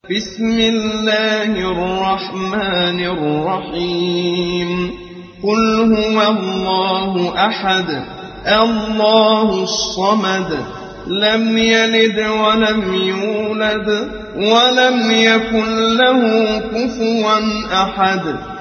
بسم الله الرحمن الرحيم قل هو الله أحد الله الصمد لم يلد ولم يولد ولم يكن له كفوا أحد